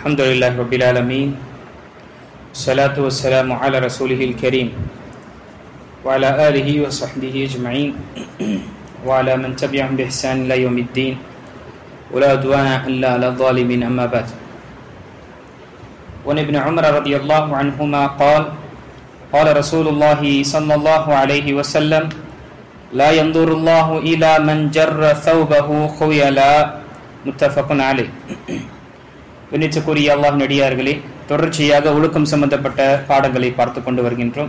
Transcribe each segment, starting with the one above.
Alhamdulillah Rabbil Alameen. Salatu wassalamu ala rasulihil kareem wa ala alihi wa sahbihi ajma'in wa ala man tabi'ahum bi ihsan ila yawmiddin wa la udwana illa ala zalimin amma ba'd. Wa ibn Umar radiyallahu anhuma qala Rasulullah sallallahu alayhi wa sallam la yanzurullahu ila man jarra thawbahu khuyala muttafaqun alayh. விண்ணிச்சக்கூடிய அல்லாஹ் நடிகார்களே, தொடர்ச்சியாக ஒழுக்கம் சம்பந்தப்பட்ட பாடங்களை பார்த்து கொண்டு வருகின்றோம்.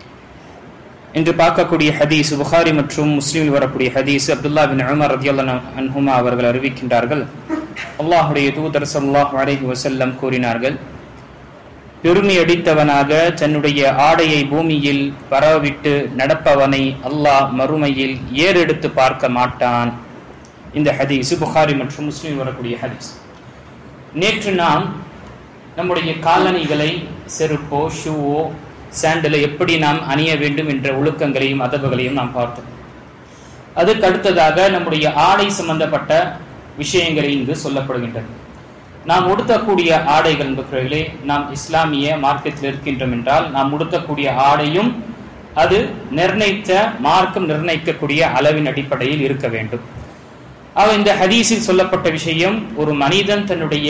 இன்று பார்க்கக்கூடிய ஹதீஸ் புகாரி மற்றும் முஸ்லிமில் வரக்கூடிய ஹதீஸ் அப்துல்லா பின் உமர் ரலியல்லாஹு அன்ஹுமா அவர்கள் அறிவிக்கின்றார்கள். அல்லாஹ்வுடைய தூதர் ஸல்லல்லாஹு அலைஹி வஸல்லம் கூறினார்கள், பெருமை அடித்தவனாக தன்னுடைய ஆடையை பூமியில் பரவிட்டு நடப்பவனை அல்லாஹ் மறுமையில் ஏறெடுத்து பார்க்க மாட்டான். இந்த ஹதீஸ் புகாரி மற்றும் முஸ்லிமில் வரக்கூடிய ஹதீஸ். நேற்று நாம் நம்முடைய காலணிகளை, செருப்போ ஷூவோ சாண்டலை எப்படி நாம் அணிய வேண்டும் என்ற ஒழுக்கங்களையும் அதபுகளையும் நாம் பார்த்தோம். அதுக்கு அடுத்ததாக நம்முடைய ஆடை சம்பந்தப்பட்ட விஷயங்களை இங்கு சொல்லப்படுகின்றது. நாம் உடுத்தக்கூடிய ஆடைகள் என்பவர்களே, நாம் இஸ்லாமிய மார்க்கத்தில் இருக்கின்றோம் என்றால் நாம் உடுத்தக்கூடிய ஆடையும் அது நிர்ணயித்த மார்க்கம் நிர்ணயிக்கக்கூடிய அளவின் அடிப்படையில் இருக்க வேண்டும். இந்த ஹதீஸில் சொல்லப்பட்ட விஷயம், ஒரு மனிதன் தன்னுடைய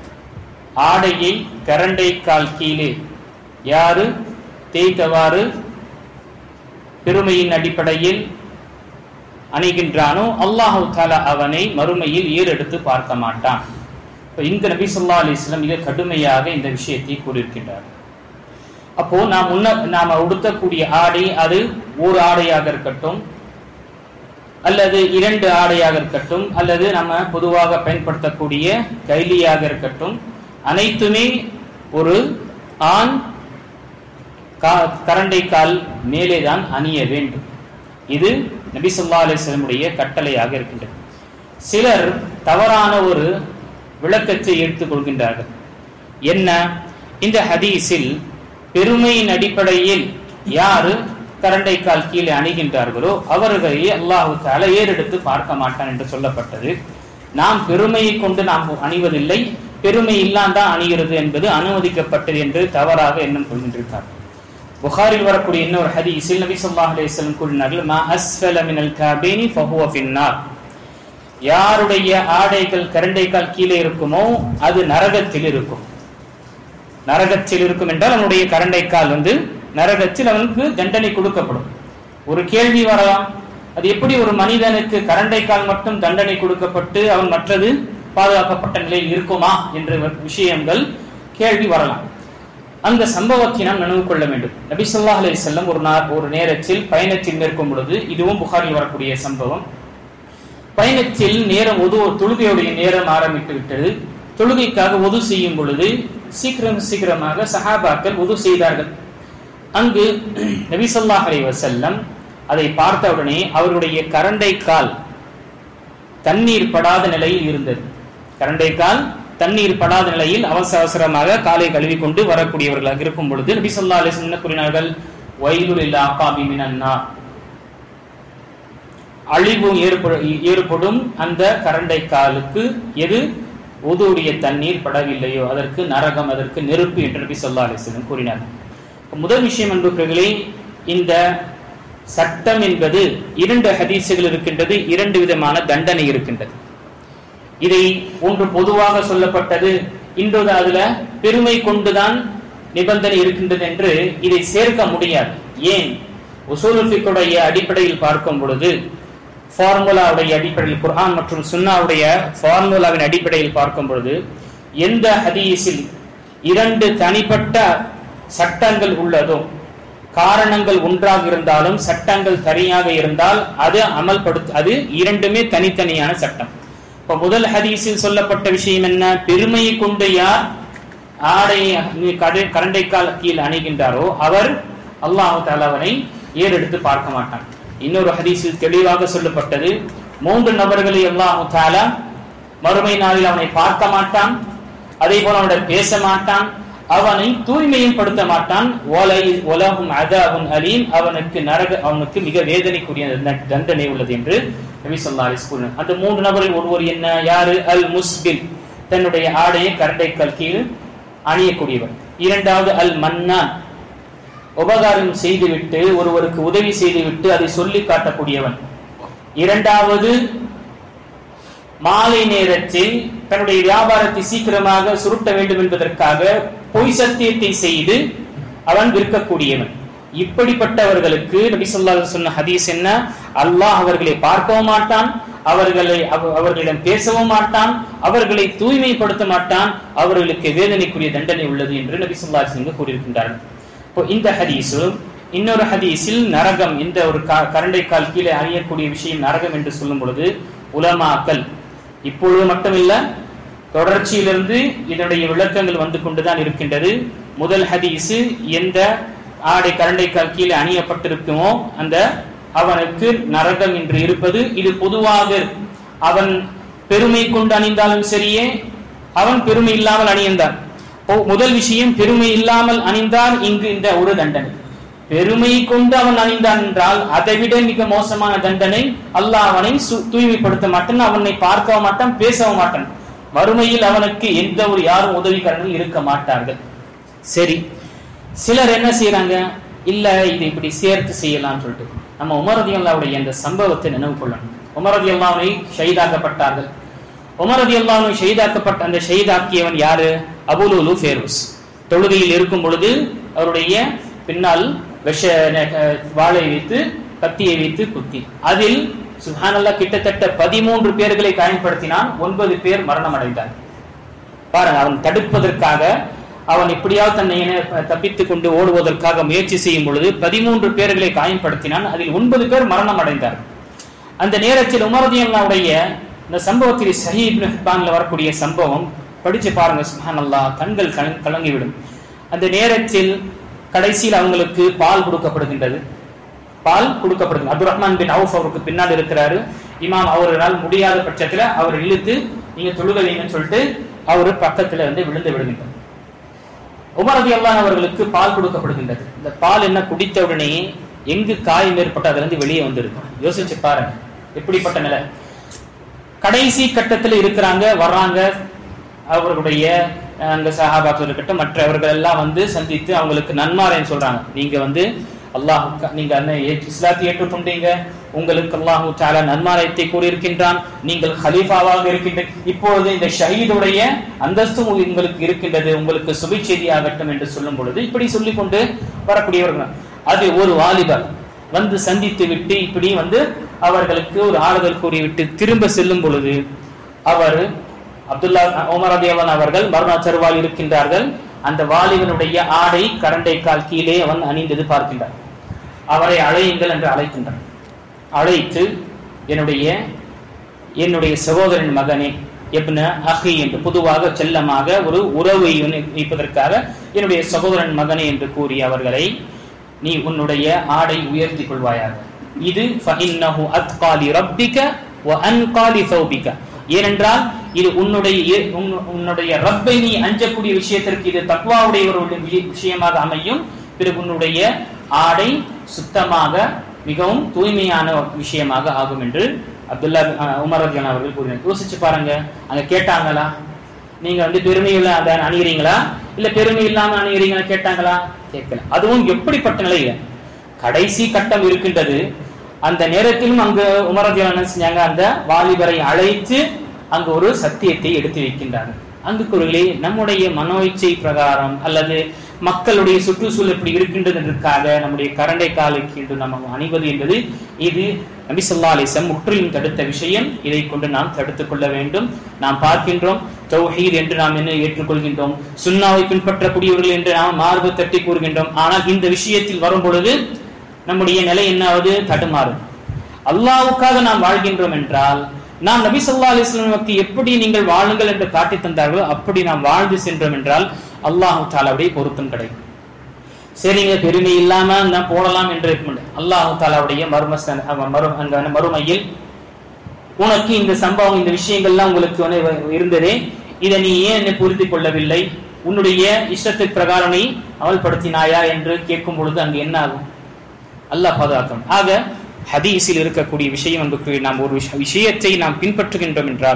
ஆடையை கரண்டை கால் கீழே யாரு தேய்த்தவாறு பெருமையின் அடிப்படையில் அணிகின்றானோ அல்லாஹு தஆலா அவனை மறுமையில் ஏறெடுத்து பார்க்க மாட்டான். இங்க நபி ஸல்லல்லாஹு அலைஹி வஸல்லம் மிக கடுமையாக இந்த விஷயத்தை கூறியிருக்கின்றார். அப்போ நாம உடுத்தக்கூடிய ஆடை அது ஒரு ஆடையாக இருக்கட்டும், அல்லது இரண்டு ஆடையாக இருக்கட்டும், அல்லது நம்ம பொதுவாக பயன்படுத்தக்கூடிய கைலியாக இருக்கட்டும், அனைத்துமே ஒரு ஆண் கரண்டை கால் மேலே தான் அணிய வேண்டும். இது நபி ஸல்லல்லாஹு அலைஹி வஸல்லமுடைய கட்டளையாக இருக்கின்றது. சிலர் தவறான ஒரு விளக்கத்தை எடுத்துக் கொள்கின்றார்கள். என்ன? இந்த ஹதீஸில் பெருமையின் அடிப்படையில் யாரு கரண்டை கால் கீழே அணிகின்றார்களோ அவர்களை அல்லாஹ் தஆலா ஏறெடுத்து பார்க்க மாட்டான் என்று சொல்லப்பட்டது. நாம் பெருமையை கொண்டு நாம் அணிவதில்லை, பெருமை இல்லாதான் அணிகிறது என்பது அனுமதிக்கப்பட்டது என்று தவறாக எண்ணம் கொள்கின்றார்கள். புகாரில் வரக்கூடிய இன்னொரு ஹதீஸில் நபி ஸல்லல்லாஹு அலைஹி வஸல்லம் கூறினார்கள், மா அஸ்ஃபல மினல் கஅபைனி ஃபஹுவ ஃபின்னார். யாருடைய ஆடைகள் கரண்டை கால் கீழே இருக்குமோ அது நரகத்தில் இருக்கும். நரகத்தில் இருக்கும் என்றால் அவனுடைய கரண்டை கால் நரகத்தில் அவனுக்கு தண்டனை கொடுக்கப்படும். ஒரு கேள்வி வரலாம், அது எப்படி ஒரு மனிதனுக்கு கரண்டை கால் மட்டும் தண்டனை கொடுக்கப்பட்டு அவன் மற்றது பாதுகாக்கப்பட்ட நிலையில் இருக்குமா என்ற விஷயங்கள் கேள்வி வரலாம். அந்த சம்பவத்தை நாம் நினைவு கொள்ள வேண்டும். நபி ஸல்லல்லாஹு அலைஹி வஸல்லம் ஒரு நேரத்தில் பயணத்தில் மேற்கொள்ளும் பொழுது, இதுவும் புகாரில் வரக்கூடிய சம்பவம், பயணத்தில் நேரம் தொழுகையுடைய நேரம் ஆரம்பித்து விட்டது. தொழுகைக்காக ஒது செய்யும் பொழுது சீக்கிரமாக சஹாபாக்கள் ஒது செய்தார்கள். அங்கு நபி ஸல்லல்லாஹு அலைஹி வஸல்லம் அதை பார்த்தவுடனே அவருடைய கரண்டை கால் தண்ணீர் படாத நிலையில் இருந்தது. கரண்டை கால் தண்ணீர் படாத நிலையில் அவசரமாக காலை கழுவி கொண்டு வரக்கூடியவர்களாக இருக்கும் பொழுது நபி ஸல்லல்லாஹு அலைஹி வஸல்லம் கூறினார்கள், வைலுல் லில் அகாபி மினன் நார். அழிவு ஏற்படும் அந்த கரண்டை காலுக்கு எது உதுவுடைய தண்ணீர் படவில்லையோ அதற்கு நரகம், அதற்கு நெருப்பு என்று நபி ஸல்லல்லாஹு அலைஹி வஸல்லம் கூறினார்கள். முதல் விஷயம் என்பவர்களே, இந்த சட்டம் என்பது இரண்டு ஹதீசுகள் இருக்கின்றது, இரண்டு விதமான தண்டனை இருக்கின்றது. இதை ஒன்று பொதுவாக சொல்லப்பட்டது, இன்றொரு அதுல பெருமை கொண்டுதான் நிபந்தனை இருக்கின்றது என்று இதை சேர்க்க முடியாது. ஏன்? உசூலுல் ஃபிக்ஹுடைய அடிப்படையில் பார்க்கும் பொழுது, ஃபார்முலாவுடைய அடிப்படையில், குர்ஆன் மற்றும் சுன்னாவுடைய ஃபார்முலாவின் அடிப்படையில் பார்க்கும் பொழுது, எந்த ஹதீஸில் இரண்டு தனிப்பட்ட சட்டங்கள் உள்ளதோ, காரணங்கள் ஒன்றாக இருந்தாலும் சட்டங்கள் தனியாக இருந்தால் அது இரண்டுமே தனித்தனியான சட்டம். இப்ப முதல் ஹதீஸில் சொல்லப்பட்ட விஷயம் என்ன? பெருமையை கொண்டு யார் கரண்டை கால் கீழ் அணிகின்றாரோ அவர் அல்லாஹ் தஆலா அவனை ஏறெடுத்து பார்க்க மாட்டான். இன்னொரு ஹதீஸில் தெளிவாக சொல்லப்பட்டது, 3 நபர்களை அல்லாஹ் தஆலா மறுமை நாளில் அவனை பார்க்க மாட்டான், அதே போல அவனுடன் பேச மாட்டான், அவனை தூய்மையும் படுத்த மாட்டான். அவனுக்கு மிக வேதனைக்குரிய தண்டனை உள்ளது என்று நபி ஸல்லல்லாஹு அலைஹி வஸல்லம். அந்த 3 நபரில் ஒருவர் என்ன? யாரு? அல் முஸ்பில், தன்னுடைய ஆடையை கரண்டைக்கால் கீழ் அணியக்கூடியவர். இரண்டாவது அல் மன்னான், உபகாரம் செய்துவிட்டு ஒருவருக்கு உதவி செய்துவிட்டு அதை சொல்லி காட்டக்கூடியவன். இரண்டாவது மாலை நேரத்தில் தன்னுடைய வியாபாரத்தை சீக்கிரமாக சுருட்ட வேண்டும் என்பதற்காக பொய் சத்தியத்தை செய்து அவன் விற்கக்கூடியவன். இப்படிப்பட்டவர்களுக்கு நபி ஸல்லல்லாஹு அலைஹி வஸல்லம் சொன்ன ஹதீஸ் என்ன? அல்லாஹ் அவர்களை பார்க்கவும் மாட்டான், அவர்களிடம் பேசவும் மாட்டான், அவர்களை தூய்மைப்படுத்த மாட்டான், அவர்களுக்கு வேதனைக்குரிய தண்டனை உள்ளது என்று நபி ஸல்லல்லாஹு அலைஹி வஸல்லம் கூறியிருக்கின்றார்கள். இப்போ இந்த ஹதீஸில் இன்னொரு ஹதீஸில் நரகம், இந்த ஒரு கரண்டைக்கால் கீழே அணியக்கூடிய விஷயம் நரகம் என்று சொல்லும் பொழுது உலமாக்கள் இப்பொழுது மட்டுமில்ல தொடர்ச்சியிலிருந்து இதனுடைய விளக்கங்கள் வந்து கொண்டுதான் இருக்கின்றது. முதல் ஹதீஸு எந்த ஆடை கரண்டைக்கால் கீழே அணியப்பட்டிருக்குமோ அந்த அவனுக்கு நரகம் என்று இருப்பது, இது பொதுவாக அவன் பெருமை கொண்டு அணிந்தாலும் சரியே, அவன் பெருமை இல்லாமல் அணிந்தான். முதல் விஷயம், பெருமை இல்லாமல் அணிந்தால் இங்கு இந்த ஒரு தண்டனை. பெருமை கொண்டு அவன் அணிந்தான் என்றால் அதைவிட மிக மோசமான தண்டனை. அல்லாஹ் அவனை தூய்மைப்படுத்த மாட்டான், அவனை பார்க்கவும் மாட்டான், பேசவும் மாட்டான். மறுமையில் அவனுக்கு எந்த ஒரு யாரும் உதவிக்காரர்கள் இருக்க மாட்டார்கள். சரி, சிலர் என்ன செய்யறாங்க, இல்ல இது இப்படி சேர்த்து செய்யலாம் சொல்லிட்டு நம்ம உமர் ரலியல்லாஹுடைய இந்த சம்பவத்தை நினைவு கொள்ளணும். உமர் ரலியல்லாஹு ஷஹீதாக்கப்பட்டார்கள். உமர் ரலியல்லாஹு ஷஹீதாக்கப்பட்ட அந்த ஷஹீதாக்கியவன் யாரு? அபூலுலு ஃபேரூஸ். தொழுகையில் இருக்கும் பொழுது அவருடைய பின்னால் வாளை வைத்து கத்தியை வைத்து குத்தி, அதில் சுப்ஹானல்லாஹ் கிட்டத்தட்ட 13 பேர்களை காயப்படுத்தினான். 9 பேர் மரணம் அடைந்தார். பாருங்க, அவன் தடுப்பதற்காக, அவன் இப்படியாவது தன்னை தப்பித்துக் கொண்டு ஓடுவதற்காக முயற்சி செய்யும் பொழுது 13 பேர்களை காயப்படுத்தினான். அதில் 9 பேர் மரணம் அடைந்தார். அந்த நேரத்தில் உமர் ரலியல்லாஹுடைய இந்த சம்பவத்தில் சஹீஹ் இப்னு ஹிப்பான்ல வரக்கூடிய சம்பவம் படிச்சு பாருங்க, சுப்ஹானல்லாஹ் கண்கள் கலங்கிவிடும். அந்த நேரத்தில் கடைசியில் அவங்களுக்கு பால் கொடுக்கப்படுகின்றது. அப்துல் ரஹ்மான் பின் அவுஃப் அவருக்கு பின்னால் இருக்கிறாரு. இமாம் அவர்களால் முடியாத பட்சத்துல அவர் இழுத்து நீங்க தொழுக வைங்கன்னு சொல்லிட்டு அவரு பக்கத்துல விழுந்து விடுகின்றார். உமர் ரலியல்லாஹு அவர்களுக்கு பால் கொடுக்கப்படுகின்றது. இந்த பால் என்ன குடித்த உடனே எங்கு காயம் ஏற்பட்டு அதுல இருந்து வெளியே வந்திருக்கும். யோசிச்சு பாருங்க எப்படிப்பட்ட நிலை. கடைசி கட்டத்தில் இருக்கிறாங்க, வர்றாங்க. அவர்களுடைய அந்த சஹாபாக்கள் இருக்கட்டும் மற்றவர்கள் எல்லாம் சந்தித்து அவங்களுக்கு நன்மாரைன்னு சொல்றாங்க. நீங்க அல்லாஹ், நீங்க இஸ்லாத்தை ஏற்றுக்கொண்டீங்க, உங்களுக்கு அல்லாஹு தஆலா நன்மாராயத்தை கூறியிருக்கின்றான், நீங்கள் ஹலீஃபாவாக இருக்கின்ற, இப்பொழுது இந்த ஷஹீதுடைய அந்தஸ்தும் உங்களுக்கு இருக்கின்றது, உங்களுக்கு சுபை செய்தி ஆகட்டும் என்று சொல்லும் பொழுது இப்படி சொல்லிக் கொண்டு வரக்கூடியவர்கள். அது ஒரு வாலிபர் சந்தித்து விட்டு இப்படி அவர்களுக்கு ஒரு ஆறுதல் கூறிவிட்டு திரும்ப செல்லும் பொழுது அவர் உமர் ரலியல்லாஹு அவர்கள் மரண சருவால் இருக்கின்றார்கள். அந்த வாலிபனுடைய ஆடை கரண்டைக்கால் கீழே அவன் அணிந்தது பார்க்கின்றார். அவரை அழையுங்கள் என்று அழைக்கின்றார். அழைத்து என்னுடைய சகோதரன் மகனே, இப்ன அஹி என்று பொதுவாக செல்லமாக ஒரு உறவை வைப்பதற்காக என்னுடைய சகோதரன் மகனே என்று கூறி அவர்களை, நீ உன்னுடைய ஆடை உயர்த்தி கொள்வாயாக. இது ஃபஇன்னஹு அத்கா லிரப்பிக வ அன்கா லிஸௌபிக. ஏனென்றால் இது உன்னுடைய ரப்பை நீ அஞ்சக்கூடிய விஷயத்திற்கு இது தக்வாவுடைய ஒரு விஷயமாக அமையும். பிறகு உன்னுடைய ஆடை சுத்தமாக மிகவும் தூய்மையான விஷயமாக ஆகும் என்று உமர் ரலியல்லாஹு அவர்கள் கூறினார். யோசிச்சு பாருங்க, அங்க கேட்டாங்களா நீங்க பெருமையில அதை அணிகிறீங்களா இல்ல பெருமை இல்லாம அணிகிறீங்களா கேட்டாங்களா? கேட்கல. அதுவும் எப்படிப்பட்ட நிலையில கடைசி கட்டம் இருக்கின்றது. அந்த நேரத்திலும் அங்கு உமர் ரலியல்லாஹு என்ன செஞ்சாங்க, அந்த வாலிபரை அழைத்து அங்கு ஒரு சத்தியத்தை எடுத்து வைக்கின்றார்கள். அங்கு குரலே நம்முடைய மனோ இச்சை பிரகாரம் அல்லது மக்களுடைய சுற்றுச்சூழல் எப்படி இருக்கின்றது என்பதற்காக நம்முடைய கரண்டை காலுக்கு என்று நம்ம அணிவது என்பது இது நபி ஸல்லல்லாஹு அலைஹி வஸல்லம் முற்றிலும் தடுத்த விஷயம். இதை கொண்டு நாம் தடுத்துக் கொள்ள வேண்டும். நாம் பார்க்கின்றோம், தௌஹீத் என்று நாம் என்ன ஏற்றுக்கொள்கின்றோம், சுன்னாவை பின்பற்றக்கூடியவர்கள் என்று நாம் மார்பு தட்டி கூறுகின்றோம். ஆனால் இந்த விஷயத்தில் வரும் பொழுது நம்முடைய நிலை என்னாவது தடுமாறும். அல்லாஹ்வுக்காக நாம் வாழ்கின்றோம் என்றால் நாம் நபி ஸல்லல்லாஹு அலைஹி வஸல்லம் எப்படி நீங்கள் வாழுங்கள் என்று காட்டி தந்தார்களோ அப்படி நாம் வாழ்ந்து சென்றோம் என்றால் அல்லாஹ் தஆலாவுடைய பொருத்தம் கிடைக்கும். சரிங்க, பெருமை இல்லாம நான் போடலாம் என்று அல்லாஹ் தஆலாவுடைய மறுமையில் உனக்கு இந்த சம்பவம், இந்த விஷயங்கள்லாம் உங்களுக்கு இருந்ததே, இதை நீ ஏன் என்னை புரிந்து கொள்ளவில்லை, உன்னுடைய இஷ்டத்துக்கு பிரகாரம் நீ அமல்படுத்தினாயா என்று கேட்கும் பொழுது அங்கு என்ன ஆகும்? அல்லாஹ் பாதுகாக்கணும். ஆக ஹதீஸில் இருக்கக்கூடிய விஷயம் என்பது நாம் ஒரு விஷயத்தை நாம் பின்பற்றுகின்றோம் என்றால்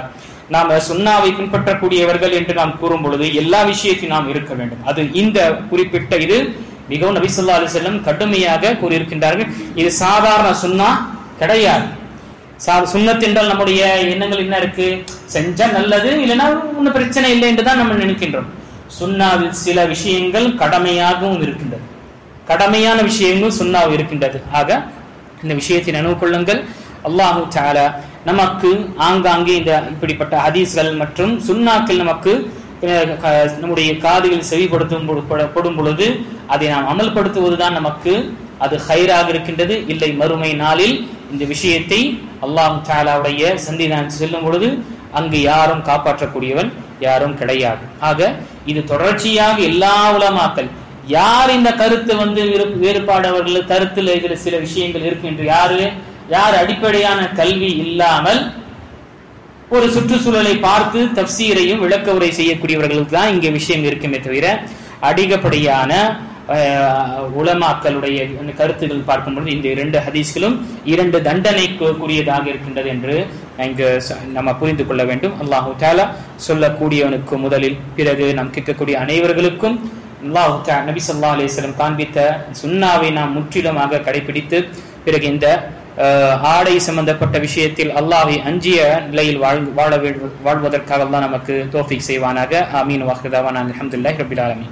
நாம் சுன்னாவை பின்பற்றக்கூடியவர்கள் என்று நாம் கூறும் பொழுது எல்லா விஷயத்தையும் நாம் இருக்க வேண்டும். அது இந்த குறிப்பிட்ட இது மிகவும் நபி ஸல்லல்லாஹு அலைஹி வஸல்லம் கடுமையாக கூறியிருக்கின்றார்கள். இது சாதாரண சுன்னா கிடையாது. சுன்னத் என்றால் நம்முடைய எண்ணங்கள் என்ன இருக்கு, செஞ்சா நல்லது, இல்லைன்னா ஒன்னும் பிரச்சனை இல்லை என்றுதான் நம்ம நினைக்கின்றோம். சுன்னாவில் சில விஷயங்கள் கடமையாகவும் இருக்கின்றது, கடமையான விஷயங்கள் சுன்னாவில் இருக்கின்றது. ஆக இந்த விஷயத்தை நினைவு கொள்ளுங்கள். அல்லாஹு தஆலா நமக்கு ஆங்காங்கே இந்த இப்படிப்பட்ட ஹதீஸ்கள் மற்றும் சுன்னாக்கள் நமக்கு நம்முடைய காதுகள் செவிப்படுத்தும் பொழுது அதை நாம் அமல்படுத்துவதுதான் நமக்கு அது ஹைராக இருக்கின்றது. இல்லை மறுமை நாளில் இந்த விஷயத்தை அல்லாஹ் தஆலாவுடைய சன்னிதானம் செல்லும் பொழுது அங்கு யாரும் காப்பாற்றக்கூடியவன் யாரும் கிடையாது. ஆக இது தொடர்ச்சியாக எல்லா உலமாக்கள் யார் இந்த கருத்து வேறுபாடு அவர்கள் கருத்தில் இதுல சில விஷயங்கள் இருக்கு என்று யார் அடிப்படையான கல்வி இல்லாமல் ஒரு சுற்றுச்சூழலை பார்த்து தப்சீரையும் விளக்க உரை செய்யக்கூடியவர்களுக்கு தான் இங்கே விஷயம் இருக்குமே தவிர அதிகப்படியான உலமாக்களுடைய கருத்துக்கள் பார்க்கும்போது இந்த 2 ஹதீஸ்களும் 2 தண்டனைக்குரியதாக இருக்கின்றது என்று இங்கு நம்ம புரிந்து கொள்ள வேண்டும். அல்லாஹு தஆலா சொல்லக்கூடியவனுக்கு முதலில், பிறகு நாம் கேட்கக்கூடிய அனைவர்களுக்கும் அல்லாஹு தஆலா நபி ஸல்லல்லாஹு அலைஹி வஸல்லம் காண்பித்த சுன்னாவை நாம் முற்றிலுமாக கடைபிடித்து பிறகு இந்த ஆடை சம்பந்தப்பட்ட விஷயத்தில் அல்லாஹ்வை அஞ்சிய நிலையில் வாழ்வதற்காக அல்லாஹ் நமக்கு தௌஃபீக் செய்வானாக. ஆமீன். வஹ்தவானா அல்ஹம்துலில்லாஹி ரப்பில் ஆலமீன்.